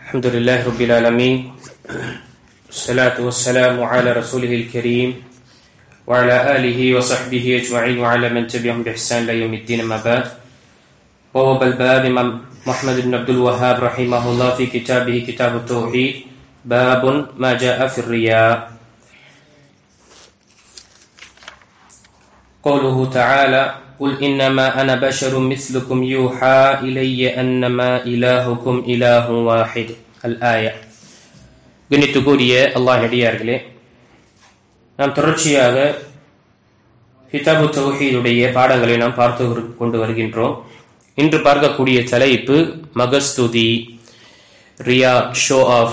الحمد لله رب العالمين والصلاة والسلام على رسوله الكريم وعلى آله وصحبه أجمعين وعلى من تبعهم بإحسان إلى يوم الدين. ما بعد. ووب الباب إمام محمد بن عبد الوهاب رحمه الله في كتابه كتاب التوحيد باب ما جاء في الرياء. قوله تعالى قل إنما أنا بشر مثلكم يوحى إلي أنما إلهكم إله واحد. الآية. கணித்துக்குரிய அல்லாஹ் அடியார்களே, நாம் தொடர்ச்சியாக கிதாபு தௌஹீதுடைய பாடங்களை நாம் பார்த்து கொண்டு வருகின்றோம். இன்று பார்க்கக்கூடிய தலைப்பு மகஸ்துதி, ரியா, ஷோ ஆஃப்.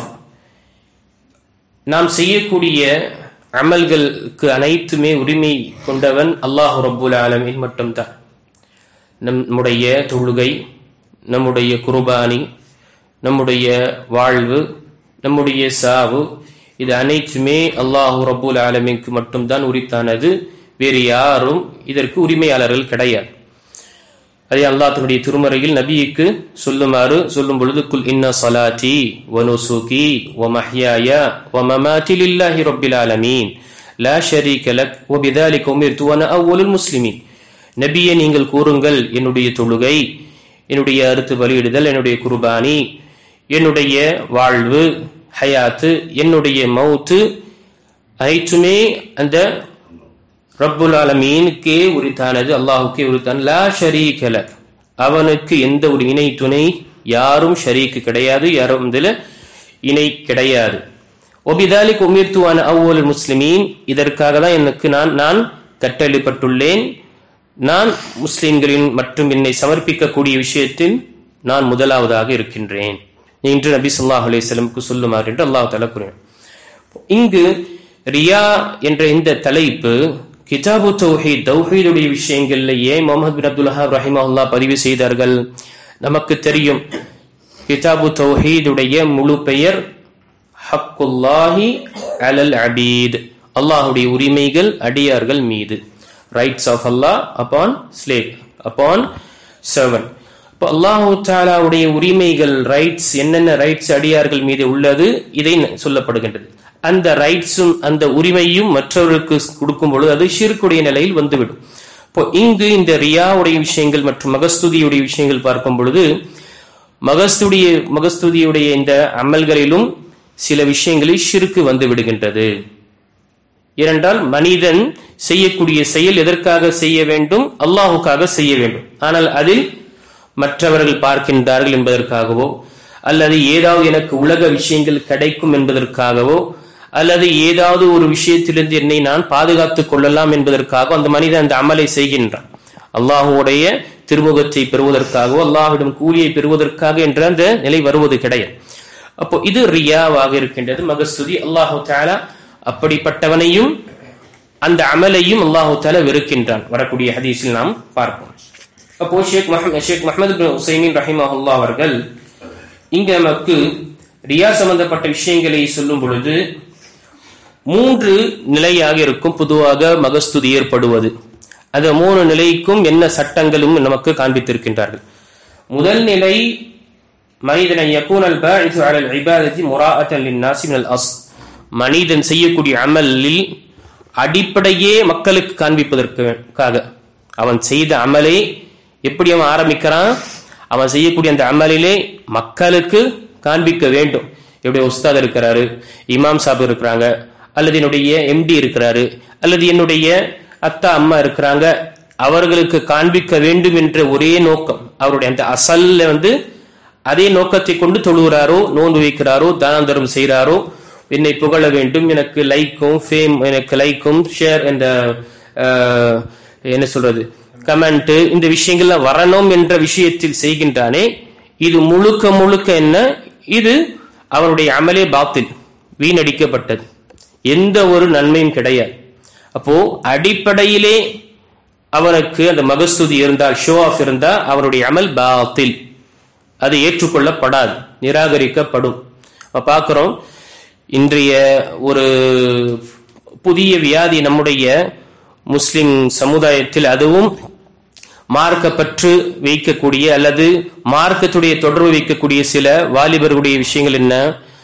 நாம் செய்யக்கூடிய அமல்களுக்கு அனைத்துமே உரிமை கொண்டவன் அல்லாஹு ரப்புல் ஆலமீன் மட்டும்தான். நம்முடைய தொழுகை, நம்முடைய குர்பானி, நம்முடைய வாழ்வு, நம்முடைய சாவு, இது அனைத்துமே அல்லாஹு ரப்புல் ஆலமீனுக்கு மட்டும்தான் உரித்தானது. வேறு யாரும் இதற்கு உரிமையாளர்கள் கிடையாது. அதே அல்லாஹ் தன்னுடைய திருமறையில் நபிக்கு சொல்லும் பொழுது குல் இன்ன ஸலாத்தி வ நுசுகி வ மஹ்யாய வ மமாத்தி லில்லாஹி ரப்பில் ஆலமீன் லா ஷரீக லக் வ பிதாலிக உமிர்து வ அன அவ்வலுல் முஸ்லிமீன். நபியே, நீங்கள் கூறுங்கள், என்னுடைய தொழுகை, என்னுடைய அறுத்து பலியிடுதல், என்னுடைய குர்பானி, என்னுடைய வாழ்வு, ஹயாத்து, என்னுடைய மௌத்து அனைத்துமே அந்த ரப்புல் ஆலமீனுக்கே உரித்தானது, அல்லாஹுக்கே உரித்தான. லா ஷரீக லக், அவனுக்கு எந்த ஒரு இணை துணை, யாரும் ஷரீக்கு கிடையாது, யாரும் இதில் இணை கிடையாது. ஒபிதாலிக் உமிர்து அன அவ்வலுல் முஸ்லிமீன், இதற்காக தான் எனக்கு நான் கட்டளைப்பட்டுள்ளேன். நான் முஸ்லிம்களின் மற்றும் என்னை சமர்ப்பிக்கக்கூடிய விஷயத்தில் நான் முதலாவதாக இருக்கின்றேன் என்று நபி ஸல்லல்லாஹு அலைஹி வஸல்லம் சொல்லுமாறு என்று அல்லாஹ் தஆலா கூறினார். இங்கு ரியா என்ற இந்த தலைப்பு கிதாபு தௌஹீத், தௌஹீதுடைய விஷயங்கள்ல ஏன் முஹம்மது பின் அப்துல் வஹாப் ரஹிமஹுல்லாஹ் பதிவு செய்தார்கள்? நமக்கு தெரியும், கிதாபு தௌஹீதுடைய முழு பெயர் ஹக்குல்லாஹி அலல் அபீத், அல்லாஹ்வுடைய உரிமைகள் அடியார்கள் மீது. Rights of Allah upon slave, upon servant. இப்போ அல்லாஹு தஆலாவுடைய உரிமைகள், ரைட்ஸ், என்னென்ன ரைட்ஸ் அடியார்கள் மீது உள்ளது, இதை சொல்லப்படுகின்றது. அந்த ரைட்ஸும் அந்த உரிமையும் மற்றவர்களுக்கு கொடுக்கும் பொழுது அது ஷிர்க்குடைய நிலையில் வந்துவிடும். இப்போ இங்கு இந்த ரியாவுடைய விஷயங்கள் மற்றும் மகஸ்துதியுடைய விஷயங்கள் பார்க்கும் பொழுது மகஸ்துதியுடைய இந்த அமல்களிலும் சில விஷயங்களில் ஷிர்க்கு வந்து விடுகின்றது. ஏனென்றால் மனிதன் செய்யக்கூடிய செயல் எதற்காக செய்ய வேண்டும்? அல்லாஹுக்காக செய்ய வேண்டும். ஆனால் அதில் மற்றவர்கள் பார்க்கின்றார்கள் என்பதற்காகவோ, அல்லது ஏதாவது எனக்கு உலக விஷயங்கள் கிடைக்கும் என்பதற்காகவோ, அல்லது ஏதாவது ஒரு விஷயத்திலிருந்து என்னை நான் பாதுகாத்துக் கொள்ளலாம் என்பதற்காக அந்த மனிதன் அந்த அமலை செய்கின்றான். அல்லாஹுடைய திருமுகத்தை பெறுவதற்காகவோ, அல்லாஹ்விடம் கூலியை பெறுவதற்காக என்ற அந்த நிலை வருவது கிடையாது. அப்போ இது ரியாவாக இருக்கின்றது, மகஸ்துதி. அல்லாஹு தஆலா அப்படிப்பட்டவனையும் அந்த அமலையும் அல்லாஹு தஆலா வெறுக்கின்றான். வரக்கூடிய ஹதீஸில் நாம் பார்ப்போம். அப்போ ஷேக் முஹம்மது பின் உஸைமீன் ரஹிமஹுல்லாஹ் அவர்கள் இங்க நமக்கு ரியா சம்பந்தப்பட்ட விஷயங்களை சொல்லும் பொழுது 3 நிலையாக இருக்கும் பொதுவாக மகஸ்துதி ஏற்படுவது. அந்த 3 நிலைக்கும் என்ன சட்டங்களும் நமக்கு காண்பித்திருக்கின்றார்கள். முதல் நிலை, மனிதன் யகூனல் பாஇது அலல் இபாதத்தி முராஅத்தன் லின்னாஸி மினல் அஸ்ல், மனிதன் செய்யக்கூடிய அமலில் அடிப்படையே மக்களுக்கு காண்பிப்பதற்காக. அவன் செய்த அமலை எப்படி அவன் ஆரம்பிக்கிறான்? அவன் செய்யக்கூடிய அந்த அமலிலே மக்களுக்கு காண்பிக்க வேண்டும். என்னுடைய உஸ்தாத் இருக்கிறாரு, இமாம் சாப் இருக்கிறாங்க, அல்லது என்னுடைய எம்டி இருக்கிறாரு, அல்லது என்னுடைய அத்தா அம்மா இருக்கிறாங்க, அவர்களுக்கு காண்பிக்க வேண்டும் என்ற ஒரே நோக்கம். அவருடைய அந்த அசல்ல அதே நோக்கத்தை கொண்டு தொழுகிறாரோ, நோன்பு வைக்கிறாரோ, தானம் தர்மம் செய்கிறாரோ, என்னை புகழ வேண்டும், எனக்கு லைக்கும் ஃபேம், எனக்கு லைக்கும் ஷேர், இந்த என்ன சொல்றது, கமெண்ட், இந்த விஷயங்கள்லாம் வரணும் என்ற விஷயத்தில் செய்கின்றானே, இது முழுக்க என்ன? இது அவனுடைய அமலே பாத்தில், வீணடிக்கப்பட்டது, எந்த ஒரு நன்மையும் கிடையாது. அப்போ அடிப்படையிலே அவனுக்கு அந்த மகஸ்துதி இருந்தால், ஷோ ஆஃப் இருந்தால், அவனுடைய அமல் பாத்தில், அது ஏற்றுக்கொள்ளப்படாது, நிராகரிக்கப்படும். பார்க்கிறோம், இன்றைய ஒரு புதிய வியாதி நம்முடைய முஸ்லிம் சமுதாயத்தில், அதுவும் மார்க்கப்பற்று வைக்கக்கூடிய அல்லது மார்க்கத்துடைய தொடர்பு வைக்கக்கூடிய சில வாலிபர்களுடைய விஷயங்கள் என்ன?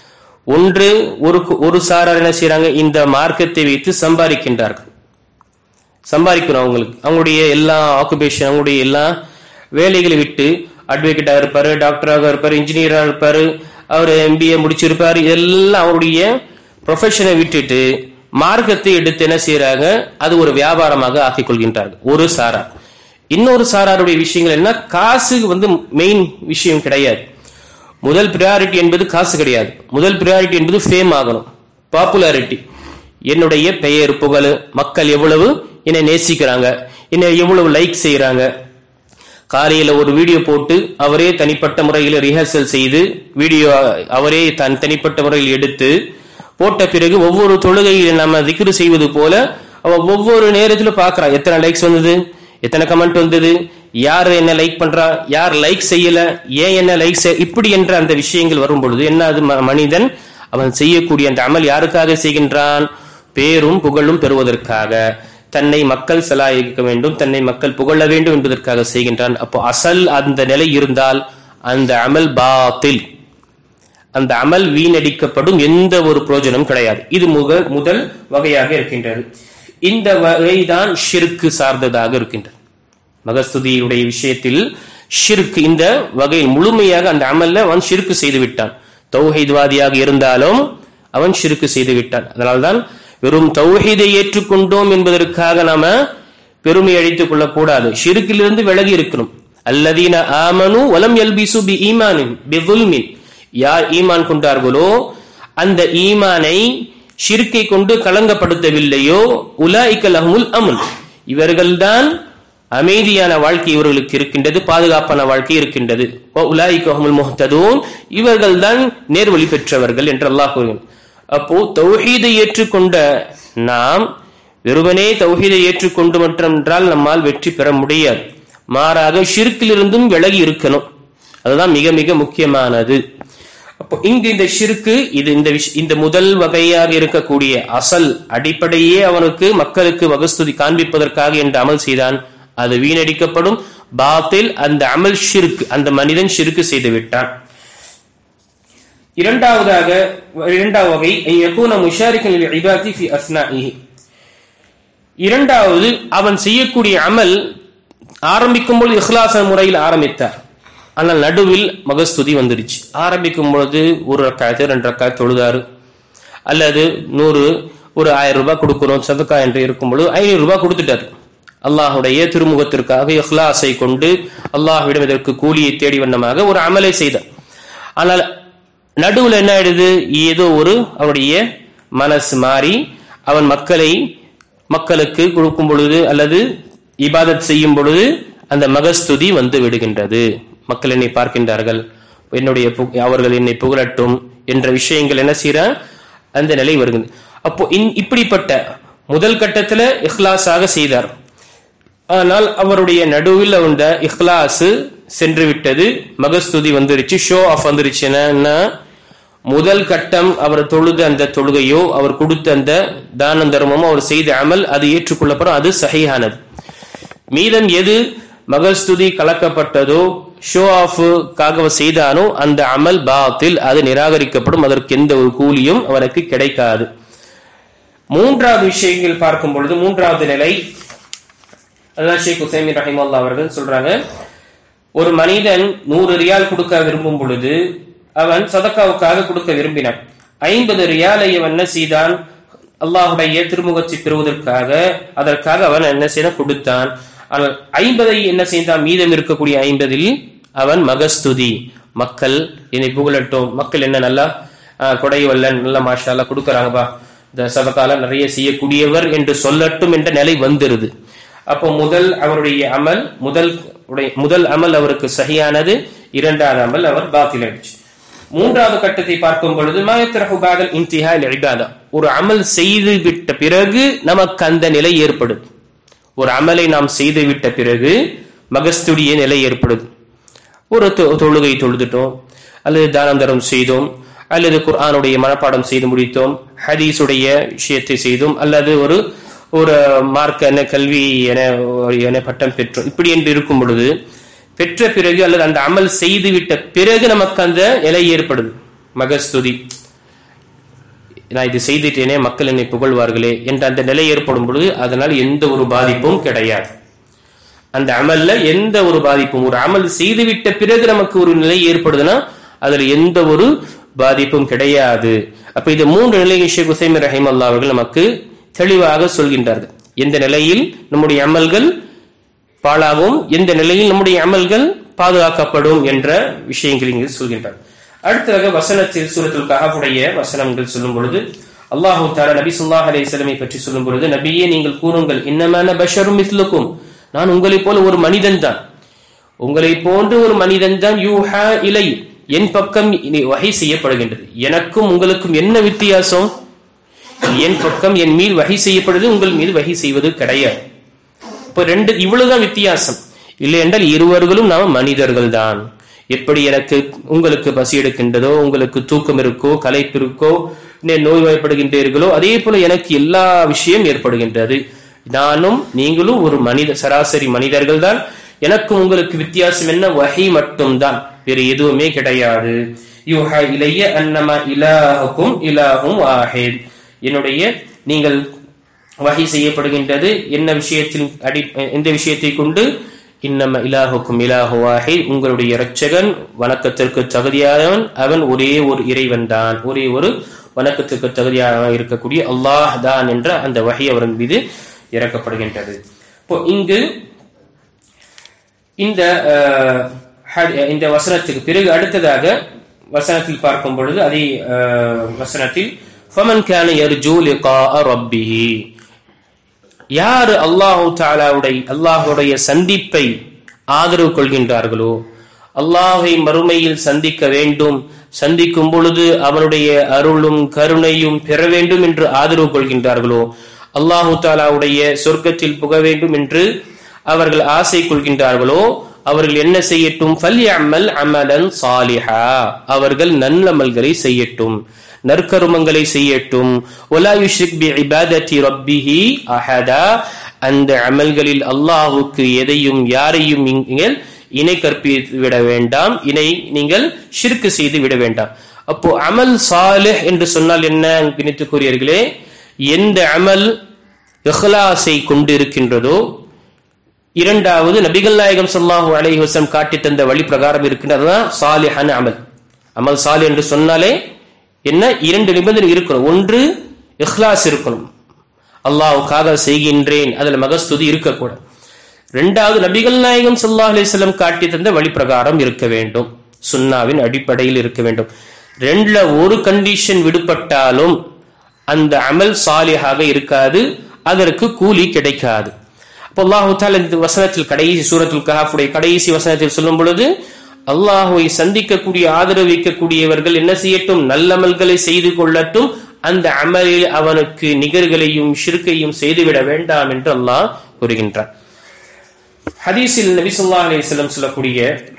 ஒன்று, ஒரு சாரார் என்ன செய்யறாங்க, இந்த மார்க்கத்தை வைத்து சம்பாதிக்கின்றார்கள். சம்பாதிக்கணும் அவங்களுடைய எல்லா ஆக்குபேஷன், அவங்களுடைய எல்லா வேலைகளை விட்டு அட்வொகேட்டாக இருப்பாரு, டாக்டராக இருப்பாரு, இன்ஜினியராக இருப்பாரு, அவர் MBA முடிச்சிருப்பாரு, இதெல்லாம் அவருடைய ப்ரொஃபஷனை விட்டுட்டு மார்க்கத்தை எடுத்து என்ன செய்யறாங்க, அது ஒரு வியாபாரமாக ஆக்கிக் கொள்கின்றார்கள் ஒரு சாரார். இன்னொரு சாராருடைய விஷயங்கள் என்ன, காசு மெயின் விஷயம் கிடையாது. முதல் பிரியாரிட்டி என்பது காசு கிடையாது. முதல் பிரியாரிட்டி என்பது ஃபேம் ஆகணும், பாப்புலாரிட்டி. என்னுடைய பெயர் புகழ், மக்கள் எவ்வளவு என்னை நேசிக்கிறாங்க, என்னை எவ்வளவு லைக் செய்யறாங்க. காலையில ஒரு வீடியோ போட்டு அவரே தனிப்பட்ட முறையில் ரிஹர்சல் செய்து வீடியோ அவரே தனிப்பட்ட முறையில் எடுத்து போட்ட பிறகு ஒவ்வொரு தொழுகையில் நம்ம திக்ரு செய்வது போல ஒவ்வொரு நேரத்திலும் பார்க்கிறான், எத்தனை லைக்ஸ் வந்தது, எத்தனை கமெண்ட் வந்தது, யார் என்ன லைக் பண்றா, யார் லைக் செய்யல, ஏன் என்ன லைக் இப்படி என்ற அந்த விஷயங்கள் வரும் பொழுது என்ன, அது மனிதன் அவன் செய்யக்கூடிய அந்த அமல் யாருக்காக செய்கின்றான்? பேரும் புகழும் பெறுவதற்காக, தன்னை மக்கள் சலாயிக்க வேண்டும், தன்னை மக்கள் புகழ வேண்டும் என்பதற்காக செய்கின்றான். அப்போ அசல் அந்த நிலை இருந்தால் அந்த அமல் பாத்தில், அந்த அமல் வீணடிக்கப்படும், எந்த ஒரு பிரயோஜனம் கிடையாது. இது முதல் வகையாக இருக்கின்றது. இந்த வகைதான் ஷிர்க் சார்ந்ததாக இருக்கின்றது. மகஸ்துதியுடைய விஷயத்தில் ஷிர்க் இந்த வகையில் முழுமையாக அந்த அமல்ல அவன் ஷிர்க் செய்து விட்டான். தௌஹீத்வாதியாக இருந்தாலும் அவன் ஷிர்க் செய்து விட்டான். அதனால்தான் வெறும் தௌஹீதை ஏற்றுக்கொண்டோம் என்பதற்காக நாம பெருமை அழித்துக் கொள்ளக்கூடாது. ஷிர்க்கிலிருந்து விலகி இருக்கணும். அல்லதீன ஆமனு வலம் யல்பிசு பி ஈமானின் பிதுல்மின், யார் ஈமான் கொண்டார்களோ அந்த ஈமானை ஷிர்க்கை கொண்டு கலங்கப்படுத்தவில்லையோ உலாயிக லஹுமுல் அம்ன், இவர்கள்தான் அமைதியான வாழ்க்கை இவர்களுக்கு இருக்கின்றது, பாதுகாப்பான வாழ்க்கை இருக்கின்றது. உலாயிக ஹுமுல் முஹ்ததூன், இவர்கள்தான் நேர்வழி பெற்றவர்கள் என்று அல்லாஹ் கூறுகிறான். அப்போ தௌஹீதை ஏற்றுக்கொண்ட நாம் வெறுமனே தௌஹீதை ஏற்றுக்கொண்டு மட்டுமென்றால் நம்மால் வெற்றி பெற முடியாது. மாறாக ஷிர்க்கிலிருந்தும் விலகி இருக்கணும். அதுதான் மிக மிக முக்கியமானது. அப்போ இங்கு இந்த ஷிர்க்கு இந்த முதல் வகையாக இருக்கக்கூடிய அசல் அடிப்படையே அவனுக்கு மக்களுக்கு மகஸ்துதி காண்பிப்பதற்காக என்ற அமல் செய்தான், அது வீணடிக்கப்படும். பாத்தில் அந்த அமல் ஷிர்க், அந்த மனிதன் ஷிர்க் செய்து விட்டான். இரண்டாவது வகை இரண்டாவது, அவன் செய்யக்கூடிய அமல் ஆரம்பிக்கும் பொழுது இஹ்லாஸ் முறையில் ஆரம்பித்தார், ஆனால் நடுவில் மகஸ்துதி வந்துருச்சு. ஆரம்பிக்கும் பொழுது ஒரு ரக்காயத்து 2 ரக்காயத்து தொழுதாரு, அல்லது 100 ஒரு 1000 ரூபாய் கொடுக்கிறோம் சதக்கா என்று இருக்கும் பொழுது 500 ரூபாய் கொடுத்துட்டார். அல்லாஹுடைய திருமுகத்திற்காக இஹ்லாஸை கொண்டு அல்லாஹ்விடம் இதற்கு கூலியை தேடி வண்ணமாக ஒரு அமலை செய்தார். ஆனால் நடுவில் என்ன ஆயிடுது, ஏதோ ஒரு அவருடைய மனசு மாறி அவன் மக்களுக்கு கொடுக்கும் பொழுது அல்லது இபாதத் செய்யும் பொழுது அந்த மகஸ்துதி வந்து விடுகின்றது. மக்கள் என்னை பார்க்கின்றார்கள், அவர்கள் என்னை புகழட்டும் என்ற விஷயங்கள் என்ன செய்யற அந்த நிலை வருகிறது. அப்போ இப்படிப்பட்ட முதல் கட்டத்தில் இஹ்லாஸாக செய்தார், ஆனால் அவருடைய நடுவில் அந்த இஹ்லாஸ் சென்று விட்டது, மகஸ்துதி வந்துருச்சு, ஷோ ஆஃப் வந்துருச்சு. என்ன, முதல் கட்டம் அவர் தொழுத அந்த தொழுகையோ அவர் கொடுத்த அந்த தான தர்மமோ அவர் செய்த அமல் அது ஏற்றுக்கொள்ளப்படும், அது சஹீஹானது. மீதம் எது மகஸ்துதி கலக்கப்பட்டதோ ஷோ ஆஃப்காக செய்தானோ அந்த அமல் பாத்தில், அது நிராகரிக்கப்படும், அதற்கு எந்த ஒரு கூலியும் அவனுக்கு கிடைக்காது. மூன்றாவது விஷயங்கள் பார்க்கும் பொழுது மூன்றாவது நிலை, அதான் ஷேக் உசைமீன் ரஹிமஹுல்லாஹ் அவர்கள் சொல்றாங்க, ஒரு மனிதன் 100 ரியால் கொடுக்க விரும்பும் பொழுது அவன் சதக்காவுக்காக கொடுக்க விரும்பினான். 50 ரியாலை அவன் என்ன செய்தான், அல்லாஹுடைய திருமுகத்தை பெறுவதற்காக அதற்காக அவன் என்ன செய்த கொடுத்தான். ஆனால் 50 என்ன செய்தான், மீதம் இருக்கக்கூடிய 50 அவன் மகஸ்துதி, மக்கள் என்னை புகழட்டும், மக்கள் என்ன நல்லா கொடை வல்லன், நல்லா மாஷா அல்லாஹ் கொடுக்கறாங்கப்பா, இந்த சதக்கால நிறைய செய்யக்கூடியவர் என்று சொல்லட்டும் என்ற நிலை வந்துருது. அப்போ அவருடைய அமல் முதல் அமல் அவருக்கு சஹியானது, இரண்டாவது அமல் அவர் பாத்தில் ஆயிடுச்சு. மூன்றாவது கட்டத்தை பார்க்கும் பொழுது ஒரு அமல் செய்து விட்ட பிறகு நமக்கு அந்த நிலை ஏற்படுது. ஒரு அமலை நாம் செய்து விட்ட பிறகு மகஸ்துடைய நிலை ஏற்படுது. ஒரு தொழுகை தொழுதுட்டோம், அல்லது தானம் தரம் செய்தோம், அல்லது குர்ஆனுடைய மனப்பாடம் செய்து முடித்தோம், ஹதீஸுடைய விஷயத்தை செய்தோம், அல்லது ஒரு ஒரு மார்க்க என கல்வி என பட்டம் பெற்றோம் இப்படி என்று இருக்கும் பொழுது பெற்ற பிறகு அல்லது அந்த அமல் செய்துவிட்ட பிறகு நமக்கு அந்த நிலை ஏற்படுது. மகஸ்துதி, நான் இது செய்துட்டேனே மக்கள் என்னை புகழ்வார்களே என்ற அந்த நிலை ஏற்படும் பொழுது அதனால் எந்த ஒரு பாதிப்பும் கிடையாது. அந்த அமல்ல எந்த ஒரு பாதிப்பும், ஒரு அமல் செய்துவிட்ட பிறகு நமக்கு ஒரு நிலை ஏற்படுதுன்னா அதுல எந்த ஒரு பாதிப்பும் கிடையாது. அப்ப இது 3 நிலையை ஷேக் உசைமீன் ரஹிமஹுல்லாஹ் அவர்கள் நமக்கு தெளிவாக சொல்கின்றார்கள். எந்த நிலையில் நம்முடைய அமல்கள் பாழாகும், எந்த நிலையில் நம்முடைய அமல்கள் பாதுகாக்கப்படும் என்ற விஷயங்கள் இங்கு சொல்கின்றார். அடுத்ததாக வசனத்தில் சூரத்துல் கஹஃபுடைய வசனங்கள் சொல்லும் பொழுது அல்லாஹ் தஆலா நபி ஸல்லல்லாஹு அலைஹி வஸல்லம் பற்றி சொல்லும் பொழுது, நபியே நீங்கள் கூறுங்கள், இன்னமா அன பஷரும் மிஸ்லுக்கும், நான் உங்களை போல ஒரு மனிதன் தான், உங்களை போன்று ஒரு மனிதன் தான், யூஹா இலை, என் பக்கம் வஹி செய்யப்படுகின்றது. எனக்கும் உங்களுக்கும் என்ன வித்தியாசம்? என் பக்கம் என் மீது வஹி செய்யப்படுது, உங்கள் மீது வஹி செய்வது கிடையாது. இப்ப இவ்வளவுதான் வித்தியாசம். இல்லை என்றால் இருவர்களும் நாம மனிதர்கள் தான். எப்படி எனக்கு உங்களுக்கு பசி எடுக்கின்றதோ, உங்களுக்கு தூக்கம் இருக்கோ, களைப்பு இருக்கோ, நோய்வாய்ப்படுகின்றீர்களோ, அதே போல எனக்கு எல்லா விஷயம் ஏற்படுகின்றது. நானும் நீங்களும் ஒரு சராசரி மனிதர்கள் தான். எனக்கும் உங்களுக்கு வித்தியாசம் என்ன? வஹி மட்டும்தான், வேறு எதுவுமே கிடையாது. யூஹா இலைய அன்னமா இலாஹுக்கும் இலாஹும் வாஹித், என்னுடைய நீங்கள் வஹி செய்யப்படுகின்றது என்ன விஷயத்தில், எந்த விஷயத்தை கொண்டு? இன்னம இலாஹுக்கும் இலாஹு வாஹித், உங்களுடைய இரட்சகன் வணக்கத்திற்கு தகுதியானவன், அவன் ஒரே ஒரு இறைவன் தான், ஒரே ஒரு வணக்கத்திற்கு தகுதியாக இருக்கக்கூடிய அல்லாஹ் தான் என்ற அந்த வஹி அவரின் மீது இறக்கப்படுகின்றது. இப்போ இங்கு இந்த வசனத்துக்கு பிறகு அடுத்ததாக வசனத்தில் பார்க்கும் பொழுது அதே வசனத்தில் ஃபமன் கான யர்ஜூ லிகாஅ ரப்பிஹி, யார் அல்லாஹ்வுடைய சந்திப்பை ஆதரவு கொள்கின்றார்களோ, அல்லாஹை மறுமையில் சந்திக்க வேண்டும், சந்திக்கும் பொழுது அவனுடைய அருளும் கருணையும் பெற வேண்டும் என்று ஆதரவு கொள்கின்றார்களோ, அல்லாஹு தாலாவுடைய சொர்க்கத்தில் புக வேண்டும் என்று அவர்கள் ஆசை கொள்கின்றார்களோ, அவர்கள் என்ன செய்யட்டும்? ஃபல்யஅமல் அமலன் சாலிஹா, அவர்கள் நல்லமல்களை செய்யட்டும், நற்கருமங்களை செய்யட்டும். வலா யுஷ்ரிக் பிஇபாதத்தி ரப்பிஹி அஹதா, அந்த அமல்களில் அல்லாஹ்வுக்கு எதையும் யாரையும் நீங்கள் இணை கற்பித்து விட வேண்டாம், நீங்கள் ஷிர்க் செய்து விட வேண்டாம். அப்போ அமல் சாலிஹ் என்று சொன்னால் என்ன கணித்துக்குரியவர்களே? எந்த அமல் இஹ்லாஸை கொண்டு இருக்கின்றதோ, இரண்டாவது நபிகள் நாயகம் ஸல்லல்லாஹு அலைஹி வஸல்லம் காட்டி தந்த வழி பிரகாரம் இருக்கின்றதுதான் சாலிஹான அமல். அமல் சாலிஹ் என்று சொன்னாலே என்ன? 2 நிபந்தனை இருக்கணும். ஒன்று இஹ்லாஸ் இருக்கணும், அல்லாஹ்வுக்காக செய்கின்றேன், அதுல மகஸ்துதி இருக்கக்கூடாது. இரண்டாவது நபிகள் நாயகம் ஸல்லல்லாஹு அலைஹி வஸல்லம் காட்டி தந்த வழி பிரகாரம் இருக்க வேண்டும், சுன்னாவின் அடிப்படையில் இருக்க வேண்டும். ரெண்டுல ஒரு கண்டிஷன் விடுபட்டாலும் அந்த அமல் சாலிஹாக இருக்காது, அதற்கு கூலி கிடைக்காது. அப்போ அல்லாஹ் தஆலா இந்த வசனத்தில் கடைசி சூரத்துல் கஹஃபுடைய கடைசி வசனத்தில் சொல்லும் பொழுது, அல்லாஹ்வை சந்திக்கக்கூடிய ஆதரவு வைக்கக்கூடியவர்கள் என்ன செய்யட்டும்? நல்லமல்களை செய்து கொள்ளட்டும், அந்த அமலில் அவனுக்கு நிகர்களையும் ஷிர்கையும் செய்துவிட வேண்டாம் என்று அல்லாஹ் கூறுகின்றார். ஹதீஸில் நபி ஸல்லல்லாஹு அலைஹி வஸல்லம் சொல்லக்கூடிய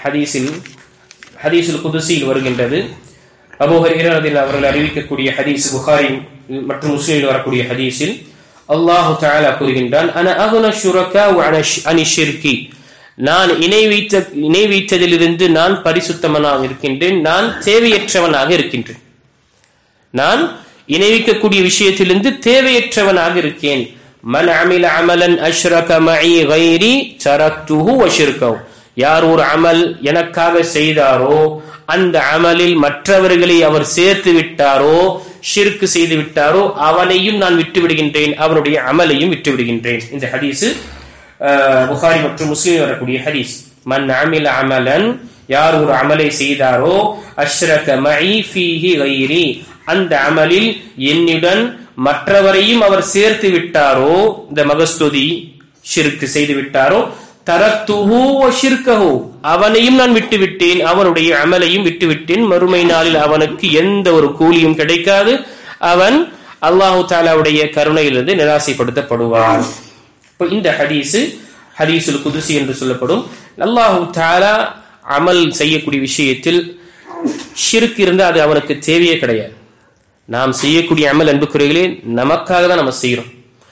ஹதீஸுல் குதுஸியில் வருகின்றது. அபூ ஹுரைரா ரலியல்லாஹு அவர்கள் அறிவிக்கக்கூடிய ஹதீஸ், புகாரி மற்றும் முஸ்லிமில் வரக்கூடிய ஹதீஸில் அல்லாஹ் தஆலா கூறுகின்றான், அன அக்னா ஷுரகா வ அனி ஷிர்கி, நான் இணை வைத்ததிலிருந்து நான் பரிசுத்தமனாக இருக்கின்றேன், நான் தேவையற்றவனாக இருக்கின்றேன், நான் இணை வைக்கக்கூடிய விஷயத்திலிருந்து தேவையற்றவனாக இருக்கேன். மன் அமில அமலன் அஷ்ரக மஇ கைரி தரக்துஹு வ ஷிர்கஹு, யார் ஒரு அமல் எனக்காக செய்தாரோ, அந்த அமலில் மற்றவர்களை அவர் சேர்த்து விட்டாரோ, ஷிர்க் செய்து விட்டாரோ, அவனையும் நான் விட்டு விடுகின்றேன், அவனுடைய அமலையும் விட்டு விடுகின்றேன். இந்த ஹதீஸ் புகாரி மற்றும் முஸ்லிம் வரக்கூடிய ஹதீஸ். மன் அமில அமலன், யார் ஒரு அமலை செய்தாரோ, அஷ்ரக மஇ ஃபீஹி கைரி, அந்த அமலில் என்னுடன் மற்றவரையும் அவர் சேர்த்து விட்டாரோ, இந்த மகஸ்துதி ஷிர்க் செய்து விட்டாரோ, தரக்துஹு வ ஷிர்கஹு, அவனையும் நான் விட்டுவிட்டேன், அவனுடைய அமலையும் விட்டுவிட்டேன், மறுமை நாளில் அவனுக்கு எந்த ஒரு கூலியும் கிடைக்காது, அவன் அல்லாஹு தஆலாவுடைய கருணையிலிருந்து நிராசைப்படுத்தப்படுவான். இப்போ இந்த ஹதீஸுல் குதுஸி என்று சொல்லப்படும். அல்லாஹு தஆலா அமல் செய்யக்கூடிய விஷயத்தில் ஷிர்க் இருந்தால் அது அவனுக்கு தேவையே கிடையாது. நாம் செய்யக்கூடிய அமல் அன்புக்குரியவர்களே நமக்காக தான் நம்ம செய்யறோம்.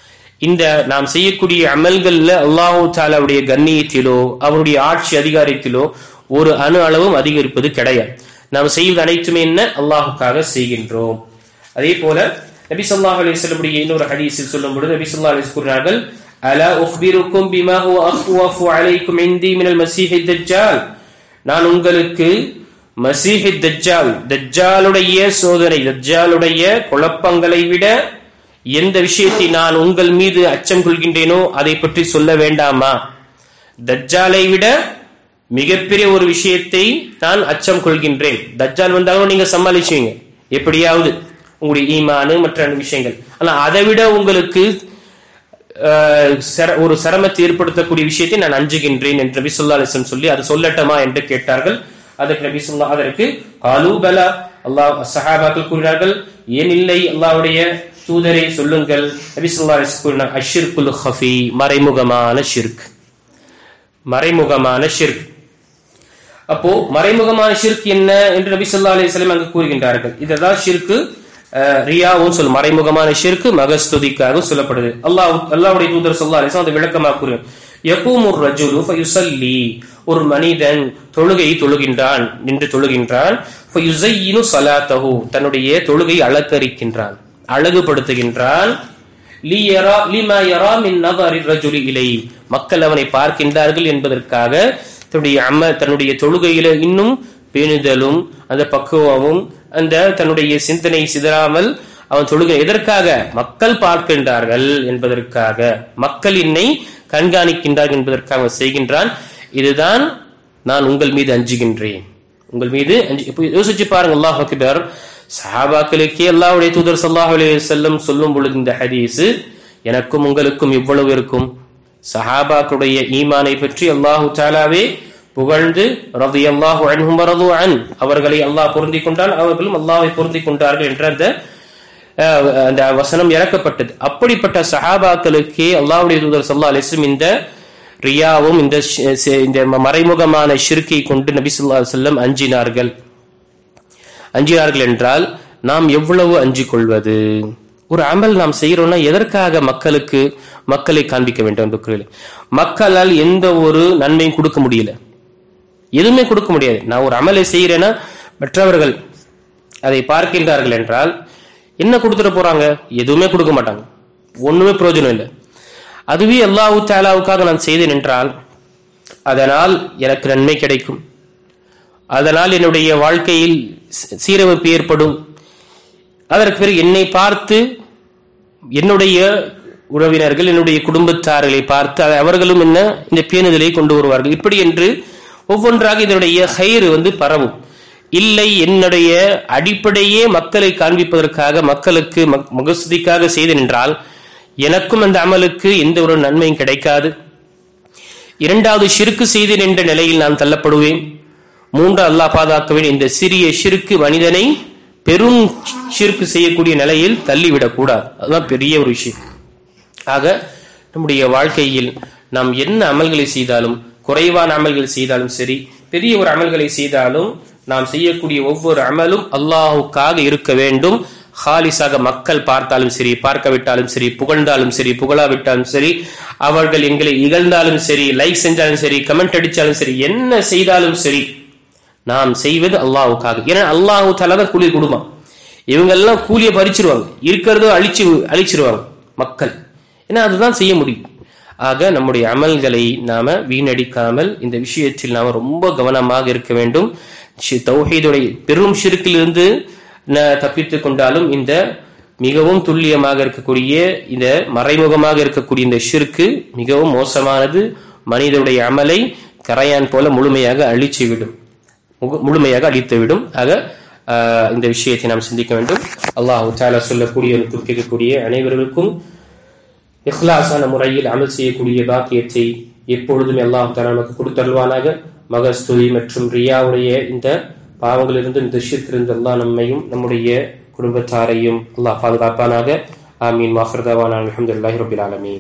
இந்த நாம் செய்யக்கூடிய அமல்கள்ல அல்லாஹு தஆலாவுடைய கண்ணியத்திலோ அவருடைய ஆட்சி அதிகாரத்திலோ ஒரு அணு அளவும் அதிகரிப்பது கிடையாது. நாம் செய்வது அனைத்துமே என்ன அல்லாஹுக்காக செய்கின்றோம். அதே போல நபி ஸல்லல்லாஹு அலைஹி வஸல்லம் இன்னொரு ஹதீஸில் சொல்லும் பொழுது நபி ஸல்லல்லாஹு அலைஹி வஸல்லம் கூறினார்கள், அலா உக்பிருக்கும் பிமா ஹுவ அக்வஃபு அலைக்கும் இன்தி மினல் மஸீஹித் தஜ்ஜால், நான் உங்களுக்கு மஸீஹித் தஜ்ஜால், தஜ்ஜாலுடைய சோதனை, தஜ்ஜாலுடைய குழப்பங்களை விட எந்த விஷயத்தை நான் உங்கள் மீது அச்சம் கொள்கின்றேனோ அதை பற்றி சொல்ல வேண்டாமா? தஜ்ஜாலை விட மிகப்பெரிய ஒரு விஷயத்தை நான் அச்சம் கொள்கின்றேன். தஜ்ஜால் வந்தாலும் நீங்க சமாளிச்சுவீங்க எப்படியாவது உங்களுடைய ஈமானு மற்ற விஷயங்கள். ஆனா அதை விட உங்களுக்கு ஒரு சிரமத்தை ஏற்படுத்தக்கூடிய விஷயத்தை நான் அஞ்சுகின்றேன் என்று நபி ஸல்லல்லாஹு அலைஹி வஸல்லம் சொல்லி அது சொல்லட்டுமா என்று கேட்டார்கள். அதற்கு நபி ஸல்லல்லாஹு அதற்கு காலு பலா, அல்லாஹ் சஹாபாக்கள் கூறினார்கள், ஏன் இல்லை அல்லாஹ்வுடைய தூதரை சொல்லுங்கள். நபி ஸல்லல்லாஹு அலைஹி வஸல்லம் கூறினார், அஷ்ஷிர்குல் ஹஃபி, மறைமுகமான ஷிர்க், மறைமுகமான ஷிர்க். அப்போ மறைமுகமான ஷிர்க் என்ன என்று நபி ஸல்லல்லாஹு அலைஹி வஸல்லம் அங்கு கூறுகின்றார்கள். இதுதான் ஷிர்க். ரியாவும் சொல் மறைமுகமான ஷிர்க் மகஸ்துதிக்காக சொல்லப்படுது. அல்லாஹ்வுடைய தூதர் ஸல்லல்லாஹு அலைஹி வஸல்லம் அதை விளக்கமாக கூறுகிறார். யகூமுர் ரஜுலு ஃபயுஸல்லி, ஒரு மனிதன் தொழுகையை தொழுகின்றான், நின்று தொழுகின்றான். ஃபயுஸையினு ஸலாத்தஹு, தன்னுடைய தொழுகை அலங்கரிக்கின்றான், அழகுபடுத்துகின்றான். லிமா யரா மின் நதரி ரஜுலி இலை, மக்கள் அவனை பார்க்கின்றார்கள் என்பதற்காக தன்னுடைய தொழுகையில இன்னும் பேணுதலும் அந்த பக்குவமும் அந்த தன்னுடைய சிந்தனை சிதறாமல் அவன் தொழுகை எதற்காக? மக்கள் பார்க்கின்றார்கள் என்பதற்காக, மக்கள் என்னை கண்காணிக்கின்றார்கள் என்பதற்காக செய்கின்றான். இதுதான் நான் உங்கள் மீது அஞ்சுகின்றேன், உங்கள் மீது யோசிச்சு பாருங்க. அல்லாஹ் அக்பர். சஹாபாக்களுக்கே அல்லாஹ்வுடைய தூதர் ஸல்லல்லாஹு அலைஹி வஸல்லம் சொல்லும் பொழுது இந்த ஹதீஸ் எனக்கும் உங்களுக்கும் எவ்வளவு இருக்கும்? சஹாபாக்களுடைய ஈமானை பற்றி அல்லாஹு தஆலாவே புகழ்ந்து ரலியல்லாஹு அன்ஹும் வரது அன், அவர்களை அல்லாஹ் பொருந்திக் கொண்டான், அவர்களும் அல்லாஹ்வை பொருந்திக் கொண்டார்கள் என்ற அந்த வசனம் இறக்கப்பட்டது. அப்படிப்பட்ட சஹாபாக்களுக்கே அல்லாஹ்வுடைய தூதர் ஸல்லல்லாஹு அலைஹி வஸல்லம் இந்த ரியாவும் இந்த மறைமுகமான ஷிர்க்கை கொண்டு நபி ஸல்லல்லாஹு அலைஹி வஸல்லம் அஞ்சினார்கள் என்றால் நாம் எவ்வளவு அஞ்சிக் கொள்வது? ஒரு அமல் நாம் செய்யறோம்னா எதற்காக மக்களை காண்பிக்க வேண்டும் என்று மக்களால் எந்த ஒரு நன்மையும் கொடுக்க முடியல, எதுவுமே கொடுக்க முடியாது. நான் ஒரு அமலை செய்யறேன்னா மற்றவர்கள் அதை பார்க்கின்றார்கள் என்றால் என்ன கொடுத்துட்டு போறாங்க? எதுவுமே கொடுக்க மாட்டாங்க, ஒண்ணுமே பிரயோஜனம் இல்லை. அதுவே அல்லாஹ் தஆலாவுக்காக நான் செய்தேன் என்றால் அதனால் எனக்கு நன்மை கிடைக்கும், அதனால் என்னுடைய வாழ்க்கையில் சீரமைப்பு ஏற்படும். அதற்கு பிறகு என்னை பார்த்து என்னுடைய உறவினர்கள் என்னுடைய குடும்பத்தார்களை பார்த்து அவர்களும் என்ன இந்த பேணுதலை கொண்டு வருவார்கள். இப்படி என்று ஒவ்வொன்றாக இதனுடைய ஹைர் பரவும். இல்லை என்னுடைய அடிப்படையே மக்களை காண்பிப்பதற்காக மக்களுக்கு முகஸ்துதிக்காக செய்தேன் என்றால் எனக்கும் அந்த அமலுக்கு எந்த ஒரு நன்மையும் கிடைக்காது. இரண்டாவது ஷிர்க் செய்தேன் என்ற நிலையில் நான் தள்ளப்படுவேன். மூன்று அல்லாஹ் பாதுகாக்கவேன். இந்த சிறிய ஷிர்க் மனிதனை பெரும் ஷிர்க் செய்யக்கூடிய நிலையில் தள்ளிவிடக் கூடாது. அதுதான் பெரிய ஒரு விஷயம். ஆக நம்முடைய வாழ்க்கையில் நாம் என்ன அமல்களை செய்தாலும், குறைவான அமல்கள் செய்தாலும் சரி, பெரிய ஒரு அமல்களை செய்தாலும் நாம் செய்யக்கூடிய ஒவ்வொரு அமலும் அல்லாஹுக்காக இருக்க வேண்டும். ஹாலிஸாக மக்கள் பார்த்தாலும் சரி, பார்க்கவிட்டாலும் சரி, புகழ்ந்தாலும் சரி, புகழாவிட்டாலும் சரி, அவர்கள் எங்களை இகழ்ந்தாலும் சரி, லைக் செஞ்சாலும் சரி, கமெண்ட் அடிச்சாலும் சரி, என்ன செய்தாலும் சரி, நாம் செய்வது அல்லாஹுக்காக. ஏன்னா அல்லாஹு தஆலா தான் கூலி கொடுப்பான். இவங்க எல்லாம் கூலியை பறிச்சிருவாங்க, இருக்கிறதோ அழிச்சிருவாங்க மக்கள். ஏன்னா அதுதான் செய்ய முடியும். ஆக நம்முடைய அமல்களை நாம வீணடிக்காமல் இந்த விஷயத்தில் நாம ரொம்ப கவனமாக இருக்க வேண்டும். தௌஹீதுடைய பெரும் ஷிர்க்கிலிருந்து தப்பித்துக் கொண்டாலும் இந்த மிகவும் துல்லியமாக இருக்கக்கூடிய இந்த மறைமுகமாக இருக்கக்கூடிய இந்த ஷிர்க்கு மிகவும் மோசமானது. மனிதனுடைய அமலை கரையான் போல முழுமையாக அழித்துவிடும். ஆக இந்த விஷயத்தை நாம் சிந்திக்க வேண்டும். அல்லாஹ் தஆலா சொல்லக்கூடிய கேட்கக்கூடிய அனைவர்களுக்கும் இஹ்லாஸான முறையில் அமல் செய்யக்கூடிய பாக்கியத்தை எப்பொழுதுமே அல்லாஹ் தஆலா நமக்கு கொடுத்தருள்வானாக. மகஸ்துதி மற்றும் ரியாவுடைய இந்த பாவங்களிலிருந்து, இந்த ஷிர்க்கிலிருந்து அல்லாஹ் நம்மையும் நம்முடைய குடும்பத்தாரையும் அல்லாஹ் பாதுகாப்பானாக. ஆமீன். வாஹிர் தஅவானா அல்ஹம்துலில்லாஹி ரப்பில் ஆலமீன்.